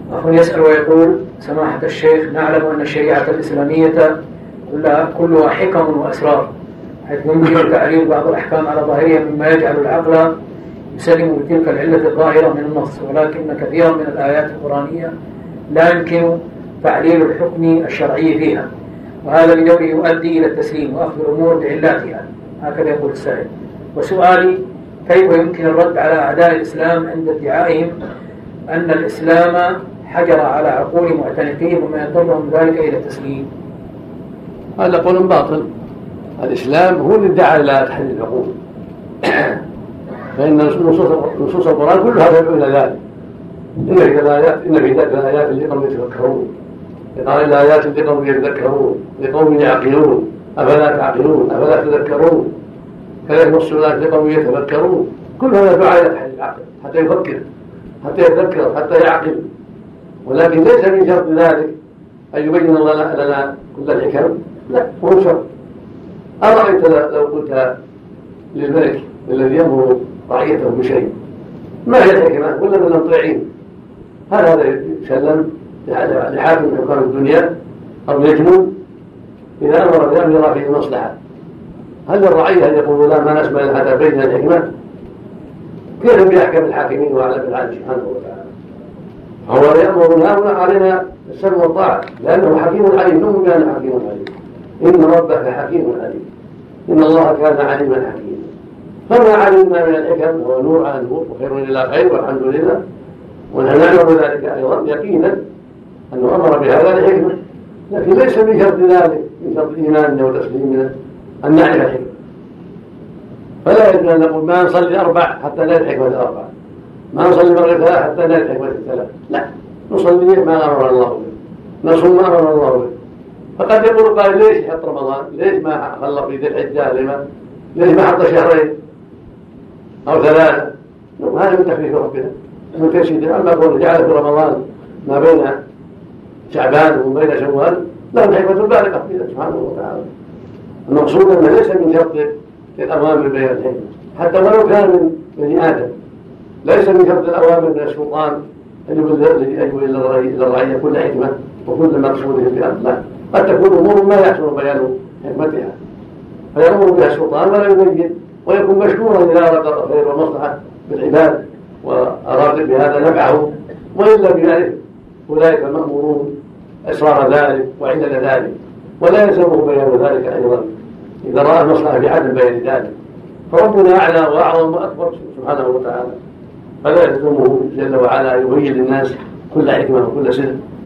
أخ يسأل ويقول: سماحة الشيخ، نعلم أن الشريعة الإسلامية كلها حكم وأسرار، حيث يمكن تعليل بعض الأحكام على ظاهرها مما يجعل العقل يسلم بتلك العلة الظاهرة من النص، ولكن كثيرا من الآيات القرآنية لا يمكن تعليل الحكم الشرعي فيها، وهذا بدوره يؤدي إلى التسليم وأخذ الأمور بعلاتها. هكذا يقول السائل. وسؤالي: كيف يمكن الرد على أعداء الإسلام عند ادعائهم أن الإسلام حجر على عقول معتنقيه وما يضطرهم ذلك إلى التسليم؟ هذا قول باطل. الإسلام هو اللي ادعى إلى تحرير العقول فإن نصوص القرآن كلها تدعو إلى ذلك. إن في ذلك الآيات لقوم يتفكرون، الآيات لقوم يتذكرون، لقوم يعقلون، أفلا تعقلون، أفلا تذكرون، كذلك نص الآيات لقوم يتفكرون. كل هذا دعاء إلى تحرير العقل حتى يفكر، حتى يتذكر، حتى يعقل. ولكن ليس من شرط ذلك أن يبين الله لنا كل الحكم، لا، هو شرط. أرأيت لو قلت للملك الذي يأمر رعيته بشيء: ما هي الحكمة؟ ولا من المطيعين؟ هل هذا يسلم لحاكم من حكام الدنيا أو يجنون؟ إذا أمر بأمر يرى فيه المصلحة، هل الرعية أن يقولوا: لا، ما نسمع إلا حتى بين الحكمة؟ كيف بيحكم الحاكمين وأعلم العالم سبحانه وتعالى؟ هو يأمرنا هنا علينا السمع والطاعة، لأنه حكيم عليم، نؤمن بأنه حكيم عليم. إن ربك حكيم عليم، إن الله كان عليما حكيما. فما علمنا من الحكم هو نور على نور وخير إلى خير، والحمد لله. ونحن نعلم ذلك أيضا يقينا أنه أمر بهذا لحكمة، لكن ليس من شرط ذلك، من شرط إيماننا وتسليمنا أن نعرف الحكمة. فلا يجوز أن نقول: ما نصلي 4 حتى لا الحكمة 4، ما نصلي المغرب 3 حتى لا الحكمة 3. لا، نصلي ما أمر الله به، نصوم ما أمر الله به. فقد يقول قائل: ليش يحط رمضان؟ ليش ما خلق في ذي الحجة؟ ليش ما حط 2 شهر أو 3؟ هذا من تخفيف ربنا، من تيسير. أما قول جعل في رمضان ما بين شعبان وما بين شوال، له الحكمة البالغة فيها سبحانه وتعالى. المقصود أنه ليس من شرط الأوامر بين الحكمة، حتى ولو كان من بني آدم. ليس من شرط الأوامر من السلطان أن يبلغ إلى الرعية كل حكمة وكل مقصود في الأرض. لا، قد تكون أمور ما يحصل بيان حكمتها فيأمر بها السلطان ولا يبين، ويكون مشكورا إذا أراد الخير والمصلحة بالعباد وأراد بهذا نفعه، وإلا بذلك أولئك المأمورون أسرار ذلك وعلل ذلك، ولا يلزمه بيان ذلك أيضا إذا رأى المصلحة بعدم بيان ذلك. فربنا أعلى وأعظم وأكبر سبحانه وتعالى، فلا يلزمه جل وعلا يبين للناس كل حكمة وكل سر.